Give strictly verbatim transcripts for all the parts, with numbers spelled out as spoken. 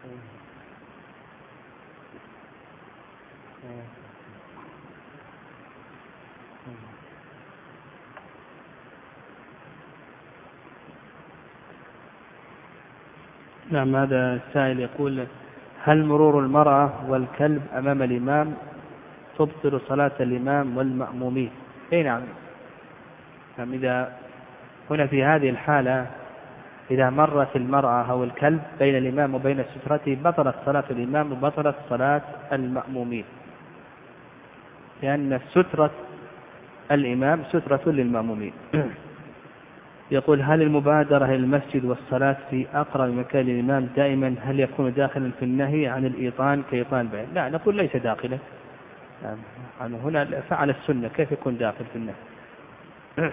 نعم، هذا السائل يقول: هل مرور المرأة والكلب أمام الإمام تبطل صلاة الإمام والمأمومين؟ أي نعم. نعم، إذا هنا في هذه الحالة إذا مرت المرأة أو الكلب بين الإمام وبين سترته بطلت صلاة الإمام وبطلت صلاة المأمومين، لأن سترة الإمام سترة للمأمومين. يقول: هل المبادرة إلى المسجد والصلاة في أقرب مكان للإمام دائما هل يكون داخلا في النهي عن الإيطان كإيطان البعير؟ لا، نقول ليس داخلا. يعني هنا فعل السنة، كيف يكون داخل في النهي؟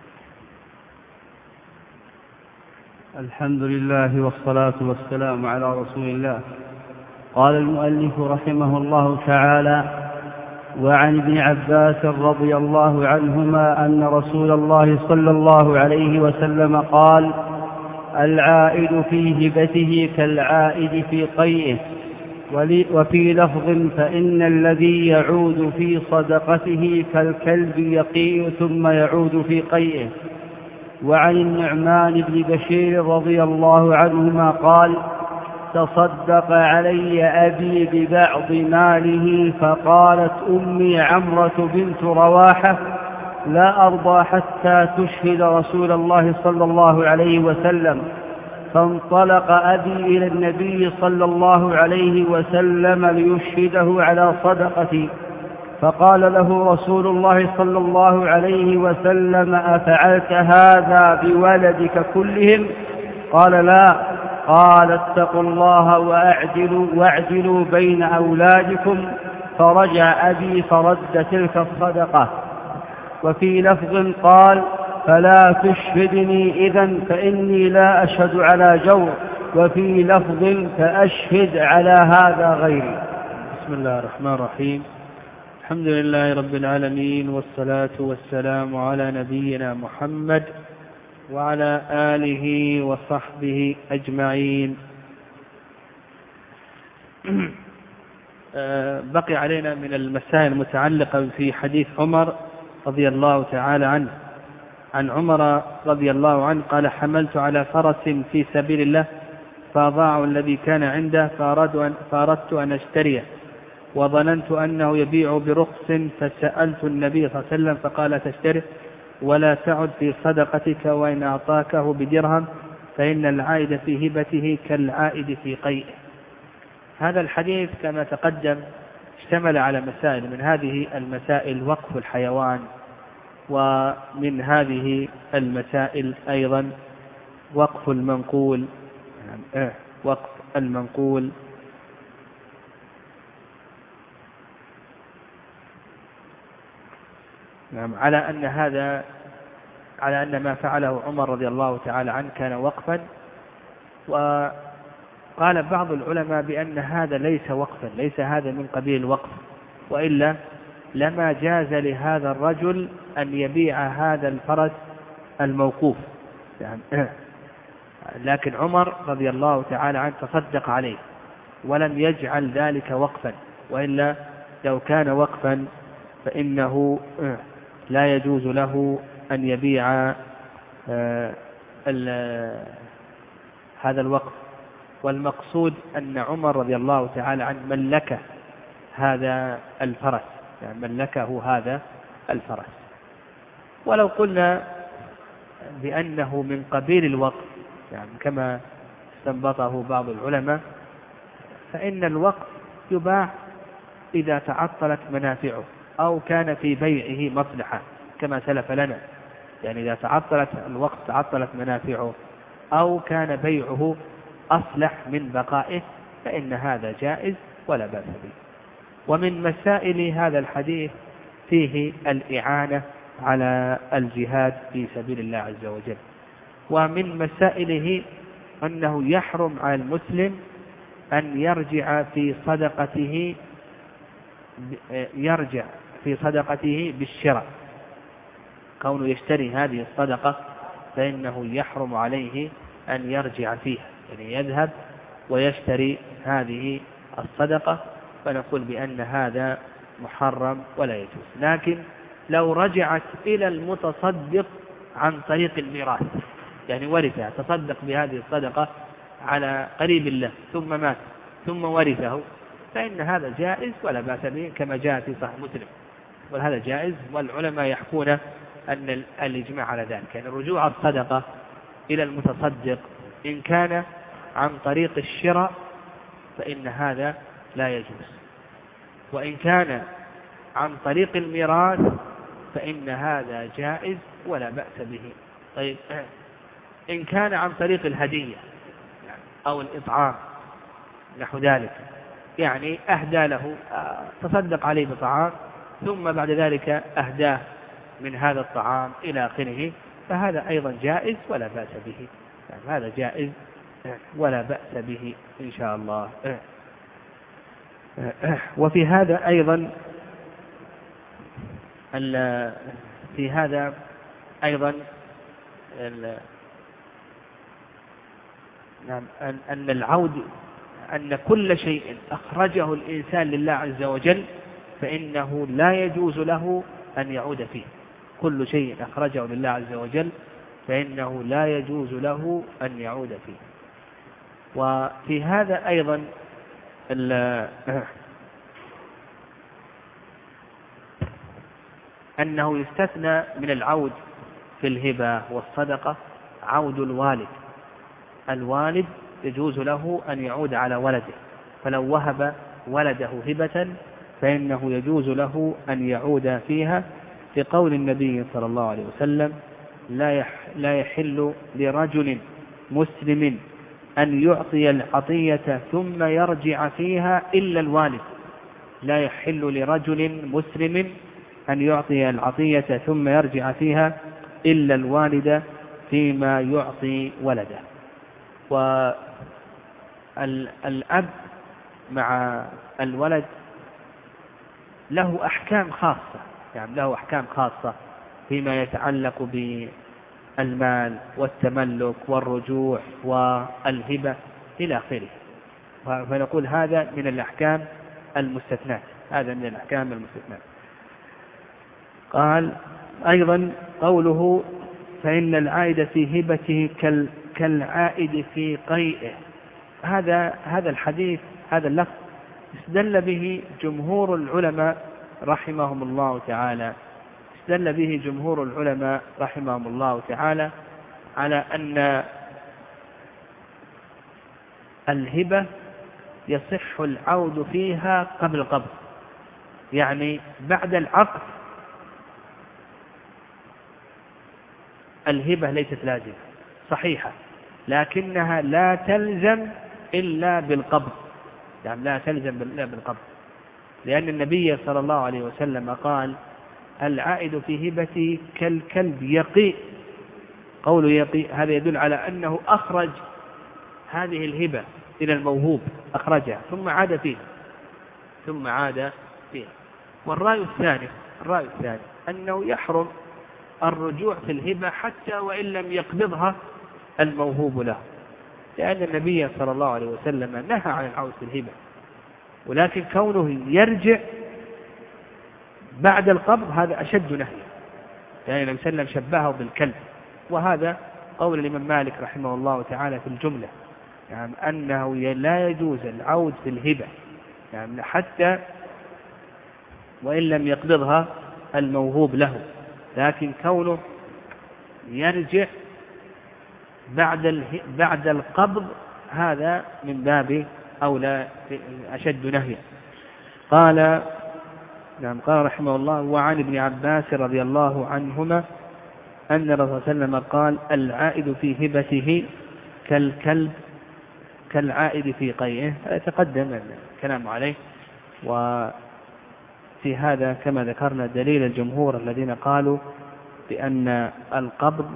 الحمد لله والصلاة والسلام على رسول الله. قال المؤلف رحمه الله تعالى: وعن ابن عباس رضي الله عنهما أن رسول الله صلى الله عليه وسلم قال: العائد في هبته كالعائد في قيئه. وفي لفظ: فإن الذي يعود في صدقته كالكلب يقيء ثم يعود في قيئه. وعن النعمان بن بشير رضي الله عنهما قال: تصدق علي أبي ببعض ماله، فقالت أمي عمرة بنت رواحة: لا أرضى حتى تشهد رسول الله صلى الله عليه وسلم. فانطلق أبي إلى النبي صلى الله عليه وسلم ليشهده على صدقتي، فقال له رسول الله صلى الله عليه وسلم: أفعلت هذا بولدك كلهم؟ قال: لا. قال: اتقوا الله وأعدلوا, واعدلوا بين أولادكم. فرجع أبي فرد تلك الصدقة. وفي لفظ قال: فلا تشهدني إذن فإني لا أشهد على جور. وفي لفظ: فأشهد على هذا غيري. بسم الله الرحمن الرحيم. الحمد لله رب العالمين، والصلاة والسلام على نبينا محمد وعلى آله وصحبه أجمعين. بقي علينا من المسائل المتعلقة في حديث عمر رضي الله تعالى عنه. عن عمر رضي الله عنه قال: حملت على فرس في سبيل الله فأضاع الذي كان عنده فأردت أن أشتريه، وظننت أنه يبيع برخص، فسألت النبي صلى الله عليه وسلم فقال: تشتري ولا تعد في صدقتك، وإن أعطاكه بدرهم فإن العائد في هبته كالعائد في قيئه. هذا الحديث كما تقدم اشتمل على مسائل، من هذه المسائل وقف الحيوان، ومن هذه المسائل أيضا وقف المنقول، يعني وقف المنقول. نعم، على أن هذا على أن ما فعله عمر رضي الله تعالى عنه كان وقفا. وقال بعض العلماء بأن هذا ليس وقفا، ليس هذا من قبيل الوقف، وإلا لما جاز لهذا الرجل أن يبيع هذا الفرس الموقوف يعني. لكن عمر رضي الله تعالى عنه تصدق عليه ولم يجعل ذلك وقفا، وإلا لو كان وقفا فإنه لا يجوز له أن يبيع هذا الوقف. والمقصود أن عمر رضي الله تعالى عنه ملكه هذا الفرس، يعني ملكه هذا الفرس. ولو قلنا بأنه من قبيل الوقف، يعني كما استنبطه بعض العلماء، فإن الوقف يباع إذا تعطلت منافعه أو كان في بيعه مصلحة كما سلف لنا. يعني إذا تعطلت الوقت تعطلت منافعه أو كان بيعه أصلح من بقائه فإن هذا جائز ولا بأس به. ومن مسائل هذا الحديث فيه الإعانة على الجهاد في سبيل الله عز وجل. ومن مسائله أنه يحرم على المسلم أن يرجع في صدقته يرجع في صدقته بالشراء، كونه يشتري هذه الصدقة فإنه يحرم عليه أن يرجع فيها، يعني يذهب ويشتري هذه الصدقة، فنقول بأن هذا محرم ولا يجوز. لكن لو رجعت إلى المتصدق عن طريق الميراث، يعني ورثه تصدق بهذه الصدقة على قريب له ثم مات ثم ورثه، فإن هذا جائز ولا بأس به، كما جاء في صحيح مسلم، وهذا جائز. والعلماء يحكون أن الإجماع على ذلك، يعني رجوع الصدقة إلى المتصدق إن كان عن طريق الشراء فإن هذا لا يجوز، وإن كان عن طريق الميراث فإن هذا جائز ولا بأس به. طيب إن كان عن طريق الهدية أو الإطعام نحو ذلك، يعني أهدى له، تصدق عليه بطعام ثم بعد ذلك أهداه من هذا الطعام إلى آخره، فهذا أيضا جائز ولا بأس به، يعني هذا جائز ولا بأس به إن شاء الله. وفي هذا أيضا في هذا أيضا نعم أن العود أن كل شيء أخرجه الإنسان لله عز وجل فإنه لا يجوز له أن يعود فيه. كل شيء أخرجه لله عز وجل فإنه لا يجوز له أن يعود فيه. وفي هذا أيضا أنه يستثنى من العود في الهبة والصدقة عود الوالد. الوالد يجوز له أن يعود على ولده، فلو وهب ولده هبة فإنه يجوز له أن يعود فيها، لقول النبي صلى الله عليه وسلم: لا يحل لرجل مسلم أن يعطي العطية ثم يرجع فيها إلا الوالد. لا يحل لرجل مسلم أن يعطي العطية ثم يرجع فيها إلا الوالد فيما يعطي ولده. والأب مع الولد له أحكام خاصة، يعني له أحكام خاصة فيما يتعلق بالمال والتملك والرجوع والهبة إلى آخره، فنقول هذا من الأحكام المستثنات، هذا من الأحكام المستثنات. قال أيضا قوله: فإن العائد في هبته كالعائد في قيئه. هذا هذا الحديث، هذا اللفظ استدل به جمهور العلماء رحمهم الله تعالى استدل به جمهور العلماء رحمهم الله تعالى على أن الهبة يصح العود فيها قبل القبض، يعني بعد العقد الهبة ليست لازمة صحيحة، لكنها لا تلزم إلا بالقبض، يعني لا تلزم إلا بالقبض، لأن النبي صلى الله عليه وسلم قال: العائد في هبته كالكلب يقي. قوله يقي هذا يدل على أنه أخرج هذه الهبة إلى الموهوب، أخرجها ثم عاد فيها ثم عاد فيها. والرأي الثاني الرأي الثاني أنه يحرم الرجوع في الهبة حتى وإن لم يقبضها الموهوب له، لأن النبي صلى الله عليه وسلم نهى عن العود في الهبة، ولكن كونه يرجع بعد القبض هذا أشد نهي، يعني النبي صلى الله عليه وسلم شبهه بالكلب. وهذا قول الإمام مالك رحمه الله تعالى في الجملة، يعني أنه لا يجوز العود في الهبة، يعني حتى وإن لم يقبضها الموهوب له، لكن كونه يرجع بعد بعد القبض هذا من باب أولى أشد نهيا. قال نعم قال رحمه الله: وعن ابن عباس رضي الله عنهما أن الرسول صلى الله عليه وسلم قال: العائد في هبته كالكلب كالعائد في قيئه. تقدم الكلام عليه. وفي هذا كما ذكرنا دليل الجمهور الذين قالوا بأن القبض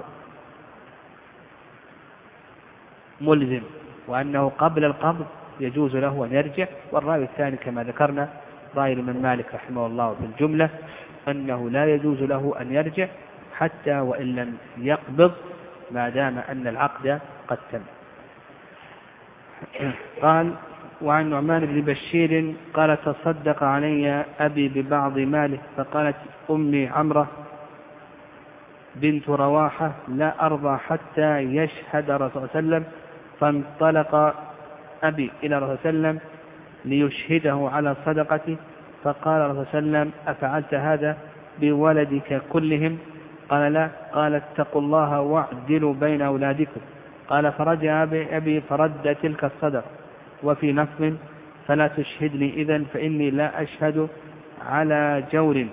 ملزم، وأنه قبل القبض يجوز له أن يرجع. والرأي الثاني كما ذكرنا رأي الإمام مالك رحمه الله في الجملة، أنه لا يجوز له أن يرجع حتى وإن لم يقبض ما دام أن العقد قد تم. قال وعن نعمان بن بشير قال تصدق علي أبي ببعض ماله فقالت أمي عمرة بنت رواحة لا أرضى حتى يشهد رسول الله صلى الله عليه وسلم، فانطلق أبي إلى رسول الله صلى الله عليه وسلم ليشهده على صدقته، فقال رسول الله صلى الله عليه وسلم أفعلت هذا بولدك كلهم؟ قال لا. قال اتقوا الله واعدلوا بين أولادكم. قال فرجع أبي فرد تلك الصدقة. وفي لفظ فلا تشهدني إذن فإني لا أشهد على جور،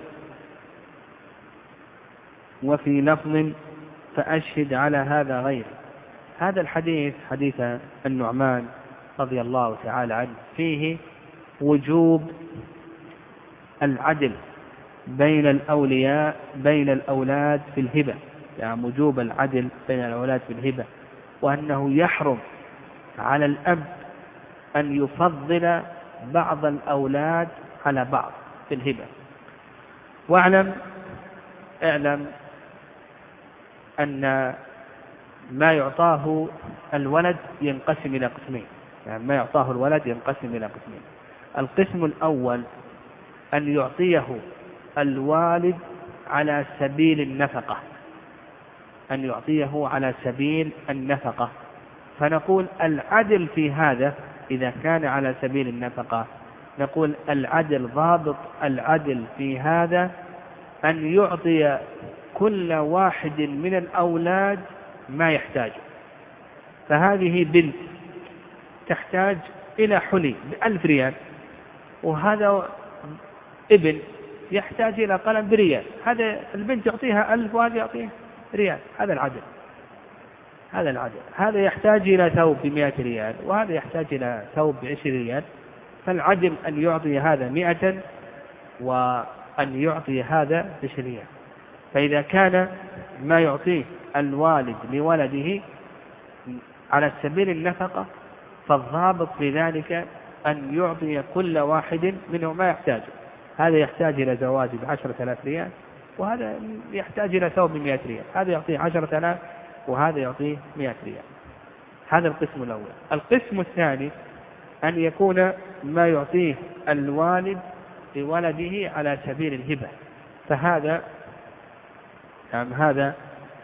وفي لفظ فأشهد على هذا غيري. هذا الحديث حديث النعمان رضي الله تعالى عنه فيه وجوب العدل بين الأولياء بين الأولاد في الهبة، يعني وجوب العدل بين الأولاد في الهبة، وأنه يحرم على الأب أن يفضل بعض الأولاد على بعض في الهبة. واعلم اعلم أن ما يعطاه الولد ينقسم إلى قسمين، يعني ما يعطاه الولد ينقسم إلى قسمين. القسم الأول أن يعطيه الوالد على سبيل النفقة، أن يعطيه على سبيل النفقة، فنقول العدل في هذا إذا كان على سبيل النفقة، نقول العدل ضابط العدل في هذا أن يعطي كل واحد من الأولاد ما يحتاج. فهذه بنت تحتاج إلى حلي بألف ريال، وهذا ابن يحتاج إلى قلم بريال، هذا البنت يعطيها ألف وهذا يعطيه ريال، هذا العدل. هذا العدل. هذا يحتاج إلى ثوب بمئة ريال وهذا يحتاج إلى ثوب بعشرين ريال، فالعدل أن يعطي هذا مئة وأن يعطي هذا بعشرين ريال. فإذا كان ما يعطيه الوالد لولده على سبيل النفقة فالضابط في ذلك أن يعطي كل واحد منه ما يحتاج. هذا يحتاج إلى زواج بعشرة آلاف ريال وهذا يحتاج إلى ثوب بمئة ريال، هذا يعطيه عشرة آلاف وهذا يعطيه مئة ريال. هذا القسم الأول. القسم الثاني أن يكون ما يعطيه الوالد لولده على سبيل الهبة، فهذا نعم هذا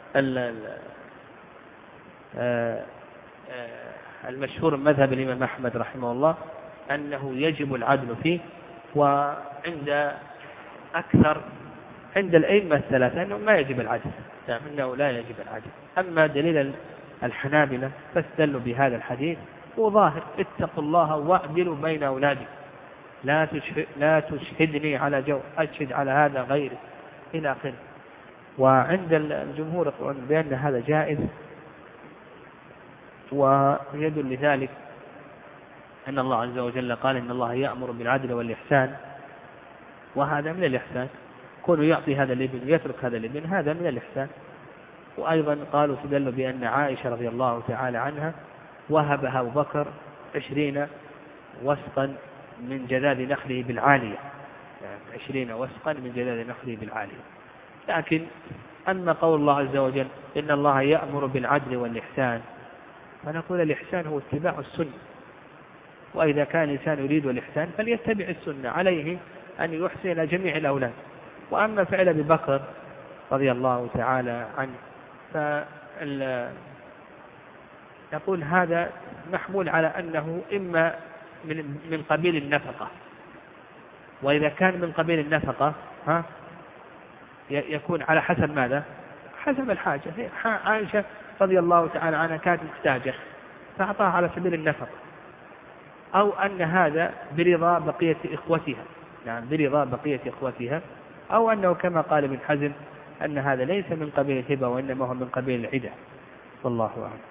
المشهور مذهب الإمام أحمد رحمه الله أنه يجب العدل فيه، وعند أكثر عند الأئمة الثلاثة أنه ما يجب العدل، يعني أنه لا يجب العدل. أما دليل الحنابلة فاستدلوا بهذا الحديث وظاهر اتقوا الله واعدلوا بين أولادكم، لا تشهد لا تشهدني على جو أشهد على هذا غيري إلى آخره. وعند الجمهور يقولون بأن هذا جائز، ويدل لذلك أن الله عز وجل قال إن الله يأمر بالعدل والإحسان، وهذا من الإحسان، كونه يعطي هذا الابن ويترك هذا الابن هذا من الإحسان. وأيضا قالوا استدلوا بأن عائشة رضي الله تعالى عنها وهبها أبو بكر عشرين وسقا من جذاذ نخله بالعالية، يعني عشرين وسقا من جذاذ نخله بالعالية. لكن أما قول الله عز وجل إن الله يأمر بالعدل والإحسان، فنقول الإحسان هو اتباع السنة، وإذا كان الإنسان يريد الإحسان فليتبع السنة، عليه أن يحسن إلى جميع الأولاد. وأما فعل أبي بكر رضي الله تعالى عنه فنقول هذا محمول على أنه إما من من قبيل النفقة، وإذا كان من قبيل النفقة ها يكون على حسب ماذا؟ حسب الحاجة. عائشة رضي الله تعالى عنها كانت محتاجة فأعطاها على سبيل النفقة، أو أن هذا برضا بقية إخوتها، يعني برضا بقية إخوتها، أو أنه كما قال ابن حزم أن هذا ليس من قبيل الهبة وإنما هو من قبيل العدة. والله أعلم.